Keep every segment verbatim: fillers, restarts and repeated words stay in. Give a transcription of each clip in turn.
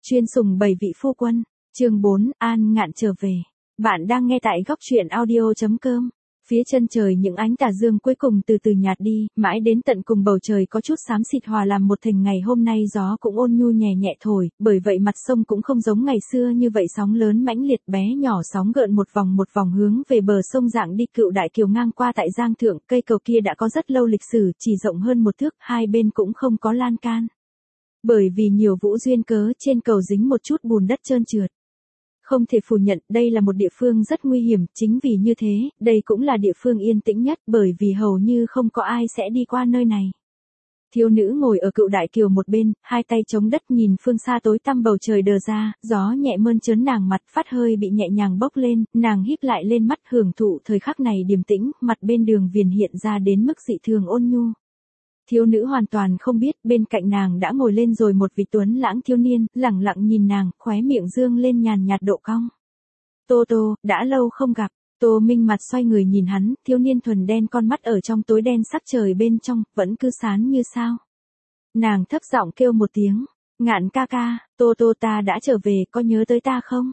Chuyên sủng bảy vị phu quân. Chương bốn, An Ngạn trở về. Bạn đang nghe tại góc truyện audio chấm com. Phía chân trời những ánh tà dương cuối cùng từ từ nhạt đi, mãi đến tận cùng bầu trời có chút xám xịt hòa làm một thành. Ngày hôm nay gió cũng ôn nhu nhẹ nhẹ thổi, bởi vậy mặt sông cũng không giống ngày xưa như vậy sóng lớn mãnh liệt, bé nhỏ sóng gợn một vòng một vòng hướng về bờ sông dạng đi. Cựu đại kiều ngang qua tại Giang Thượng, cây cầu kia đã có rất lâu lịch sử, chỉ rộng hơn một thước, hai bên cũng không có lan can. Bởi vì nhiều vũ duyên cớ, trên cầu dính một chút bùn đất trơn trượt. Không thể phủ nhận, đây là một địa phương rất nguy hiểm, chính vì như thế, đây cũng là địa phương yên tĩnh nhất, bởi vì hầu như không có ai sẽ đi qua nơi này. Thiếu nữ ngồi ở cựu đại kiều một bên, hai tay chống đất nhìn phương xa tối tăm bầu trời đờ ra, gió nhẹ mơn trớn nàng mặt phát hơi bị nhẹ nhàng bốc lên, nàng híp lại lên mắt hưởng thụ thời khắc này điềm tĩnh, mặt bên đường viền hiện ra đến mức dị thường ôn nhu. Thiếu nữ hoàn toàn không biết, bên cạnh nàng đã ngồi lên rồi một vị tuấn lãng thiếu niên, lẳng lặng nhìn nàng, khóe miệng dương lên nhàn nhạt độ cong. Tô Tô, đã lâu không gặp. Tô Minh mặt xoay người nhìn hắn, thiếu niên thuần đen con mắt ở trong tối đen sắc trời bên trong, vẫn cứ sáng như sao. Nàng thấp giọng kêu một tiếng, Ngạn ca ca, Tô Tô ta đã trở về, có nhớ tới ta không?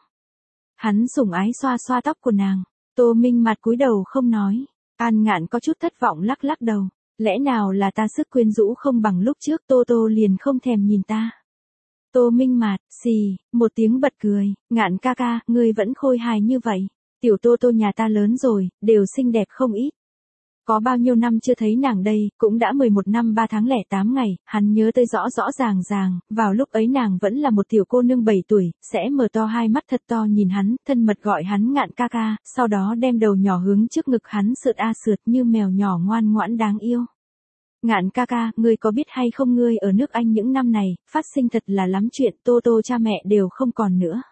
Hắn sủng ái xoa xoa tóc của nàng, Tô Minh mặt cúi đầu không nói. An Ngạn có chút thất vọng lắc lắc đầu. Lẽ nào là ta sức quyến rũ không bằng lúc trước? Tô Tô liền không thèm nhìn ta. Tô Minh Mạt, xì, một tiếng bật cười, Ngạn ca ca, ngươi vẫn khôi hài như vậy. Tiểu Tô Tô nhà ta lớn rồi, đều xinh đẹp không ít. Có bao nhiêu năm chưa thấy nàng đây, cũng đã mười một năm ba tháng lẻ tám ngày, hắn nhớ tới rõ rõ ràng ràng, vào lúc ấy nàng vẫn là một tiểu cô nương bảy tuổi, sẽ mở to hai mắt thật to nhìn hắn, thân mật gọi hắn Ngạn ca ca, sau đó đem đầu nhỏ hướng trước ngực hắn sượt a sượt như mèo nhỏ ngoan ngoãn đáng yêu. Ngạn ca ca, ngươi có biết hay không, ngươi ở nước Anh những năm này, phát sinh thật là lắm chuyện, Tô Tô cha mẹ đều không còn nữa.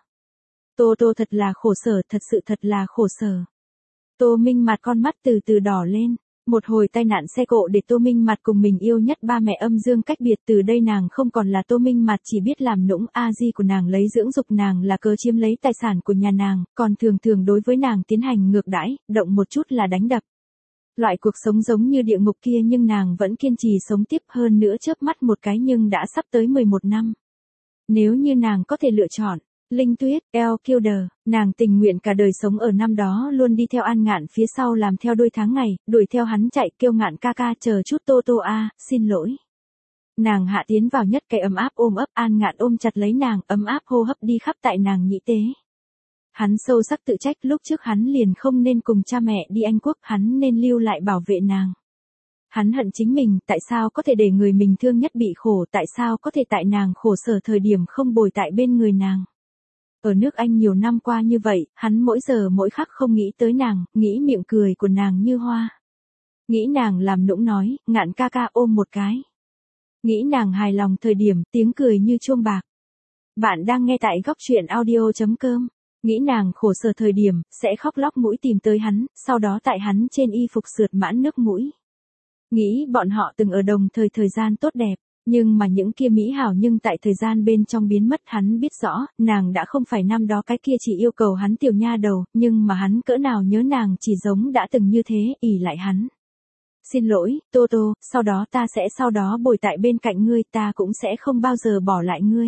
Tô Tô thật là khổ sở, thật sự thật là khổ sở. Tô Minh mặt con mắt từ từ đỏ lên, một hồi tai nạn xe cộ để Tô Minh mặt cùng mình yêu nhất ba mẹ âm dương cách biệt, từ đây nàng không còn là Tô Minh mặt chỉ biết làm nũng, a di của nàng lấy dưỡng dục nàng là cớ chiếm lấy tài sản của nhà nàng, còn thường thường đối với nàng tiến hành ngược đãi, động một chút là đánh đập. Loại cuộc sống giống như địa ngục kia nhưng nàng vẫn kiên trì sống tiếp, hơn nữa chớp mắt một cái nhưng đã sắp tới mười một năm. Nếu như nàng có thể lựa chọn, Linh Tuyết, El Kilder, nàng tình nguyện cả đời sống ở năm đó luôn đi theo An Ngạn phía sau làm theo đuôi tháng ngày, đuổi theo hắn chạy kêu Ngạn ca ca chờ chút Tô Tô a, xin lỗi. Nàng hạ tiến vào nhất cái ấm áp ôm ấp, An Ngạn ôm chặt lấy nàng, ấm áp hô hấp đi khắp tại nàng nhĩ tế. Hắn sâu sắc tự trách lúc trước hắn liền không nên cùng cha mẹ đi Anh Quốc, hắn nên lưu lại bảo vệ nàng. Hắn hận chính mình, tại sao có thể để người mình thương nhất bị khổ, tại sao có thể tại nàng khổ sở thời điểm không bồi tại bên người nàng. Ở nước Anh nhiều năm qua như vậy, hắn mỗi giờ mỗi khắc không nghĩ tới nàng, nghĩ miệng cười của nàng như hoa. Nghĩ nàng làm nũng nói, Ngạn ca ca ôm một cái. Nghĩ nàng hài lòng thời điểm, tiếng cười như chuông bạc. Bạn đang nghe tại góc truyện audio chấm com. Nghĩ nàng khổ sở thời điểm, sẽ khóc lóc mũi tìm tới hắn, sau đó tại hắn trên y phục sượt mãn nước mũi. Nghĩ bọn họ từng ở đồng thời thời gian tốt đẹp, nhưng mà những kia mỹ hảo nhưng tại thời gian bên trong biến mất, hắn biết rõ, nàng đã không phải năm đó cái kia chỉ yêu cầu hắn tiểu nha đầu, nhưng mà hắn cỡ nào nhớ nàng chỉ giống đã từng như thế, ỷ lại hắn. Xin lỗi, Tô Tô, sau đó ta sẽ sau đó bồi tại bên cạnh ngươi, ta cũng sẽ không bao giờ bỏ lại ngươi.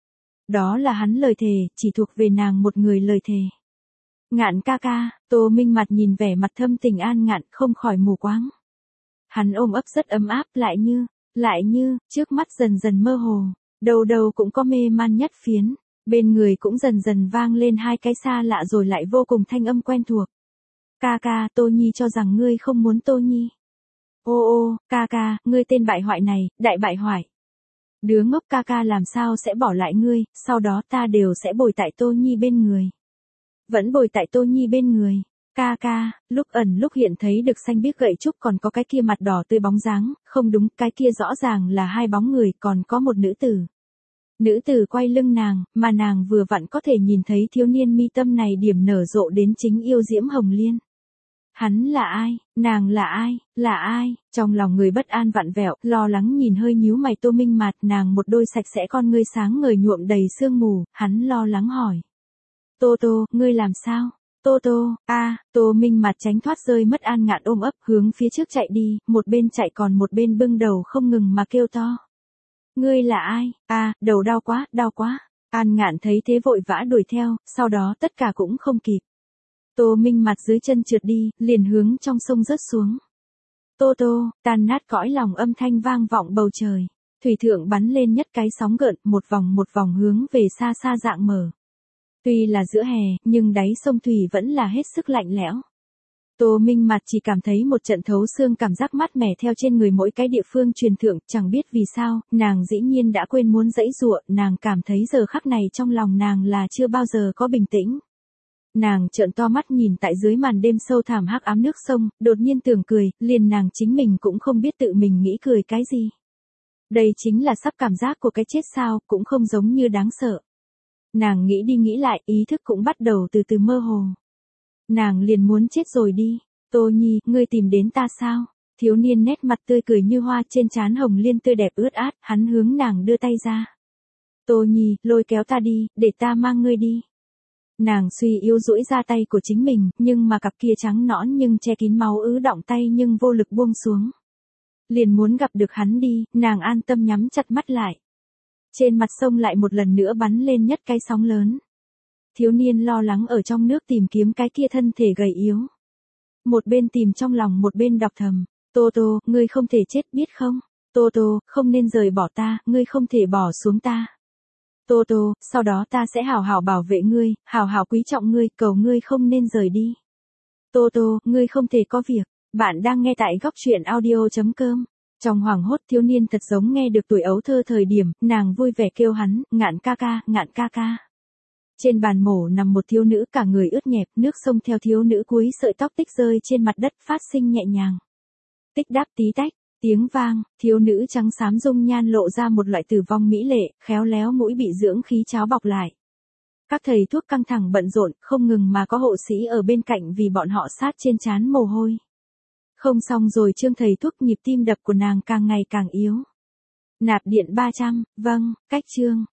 Đó là hắn lời thề, chỉ thuộc về nàng một người lời thề. Ngạn ca ca, Tô Minh mặt nhìn vẻ mặt thâm tình An Ngạn không khỏi mù quáng. Hắn ôm ấp rất ấm áp, lại như, lại như, trước mắt dần dần mơ hồ, đầu đầu cũng có mê man nhất phiến, bên người cũng dần dần vang lên hai cái xa lạ rồi lại vô cùng thanh âm quen thuộc. Ca ca, Tô Nhi cho rằng ngươi không muốn Tô Nhi. Ô ô, ca ca, ngươi tên bại hoại này, đại bại hoại. Đứa ngốc ca ca làm sao sẽ bỏ lại ngươi, sau đó ta đều sẽ bồi tại Tô Nhi bên người. Vẫn bồi tại Tô Nhi bên người. Ca ca, lúc ẩn lúc hiện thấy được xanh biếc gậy trúc, còn có cái kia mặt đỏ tươi bóng dáng, không đúng, cái kia rõ ràng là hai bóng người, còn có một nữ tử. Nữ tử quay lưng nàng, mà nàng vừa vặn có thể nhìn thấy thiếu niên mi tâm này điểm nở rộ đến chính yêu diễm hồng liên. Hắn là ai, nàng là ai, là ai, trong lòng người bất an vặn vẹo, lo lắng nhìn hơi nhíu mày Tô Minh Mạt, nàng một đôi sạch sẽ con ngươi sáng ngời nhuộm đầy sương mù, hắn lo lắng hỏi. Tô Tô, ngươi làm sao? Tô Tô, a, Tô Minh Mạt tránh thoát rơi mất An Ngạn ôm ấp, hướng phía trước chạy đi, một bên chạy còn một bên bưng đầu không ngừng mà kêu to. Ngươi là ai? A, đầu đau quá, đau quá. An Ngạn thấy thế vội vã đuổi theo, sau đó tất cả cũng không kịp. Tô Minh mặt dưới chân trượt đi, liền hướng trong sông rớt xuống. Tô tô, tan nát cõi lòng âm thanh vang vọng bầu trời. Thủy thượng bắn lên nhất cái sóng gợn, một vòng một vòng hướng về xa xa dạng mở. Tuy là giữa hè, nhưng đáy sông thủy vẫn là hết sức lạnh lẽo. Tô Minh mặt chỉ cảm thấy một trận thấu xương cảm giác mát mẻ theo trên người mỗi cái địa phương truyền thượng, chẳng biết vì sao, nàng dĩ nhiên đã quên muốn giãy giụa, nàng cảm thấy giờ khắc này trong lòng nàng là chưa bao giờ có bình tĩnh. Nàng trợn to mắt nhìn tại dưới màn đêm sâu thẳm hắc ám nước sông, đột nhiên tưởng cười, liền nàng chính mình cũng không biết tự mình nghĩ cười cái gì. Đây chính là sắp cảm giác của cái chết sao, cũng không giống như đáng sợ. Nàng nghĩ đi nghĩ lại, ý thức cũng bắt đầu từ từ mơ hồ. Nàng liền muốn chết rồi đi. Tô Nhi, ngươi tìm đến ta sao? Thiếu niên nét mặt tươi cười như hoa, trên trán hồng liên tươi đẹp ướt át, hắn hướng nàng đưa tay ra. Tô Nhi, lôi kéo ta đi, để ta mang ngươi đi. Nàng suy yếu duỗi ra tay của chính mình, nhưng mà cặp kia trắng nõn nhưng che kín máu ứ đọng tay nhưng vô lực buông xuống. Liền muốn gặp được hắn đi, nàng an tâm nhắm chặt mắt lại. Trên mặt sông lại một lần nữa bắn lên nhất cái sóng lớn. Thiếu niên lo lắng ở trong nước tìm kiếm cái kia thân thể gầy yếu. Một bên tìm trong lòng một bên đọc thầm. Tô Tô, ngươi không thể chết biết không? Tô Tô, không nên rời bỏ ta, ngươi không thể bỏ xuống ta. Tô Tô, sau đó ta sẽ hảo hảo bảo vệ ngươi, hảo hảo quý trọng ngươi, cầu ngươi không nên rời đi. Tô Tô, ngươi không thể có việc. Bạn đang nghe tại góc truyện audio chấm com. Trong hoảng hốt thiếu niên thật giống nghe được tuổi ấu thơ thời điểm, nàng vui vẻ kêu hắn, Ngạn ca ca, Ngạn ca ca. Trên bàn mổ nằm một thiếu nữ cả người ướt nhẹp, nước sông theo thiếu nữ cuối sợi tóc tích rơi trên mặt đất phát sinh nhẹ nhàng. Tích đáp tí tách, tiếng vang, thiếu nữ trắng xám dung nhan lộ ra một loại tử vong mỹ lệ, khéo léo mũi bị dưỡng khí cháo bọc lại. Các thầy thuốc căng thẳng bận rộn, không ngừng mà có hộ sĩ ở bên cạnh vì bọn họ sát trên trán mồ hôi. Không xong rồi Trương thầy thuốc, nhịp tim đập của nàng càng ngày càng yếu. Nạp điện ba trăm, vâng, cách Trương.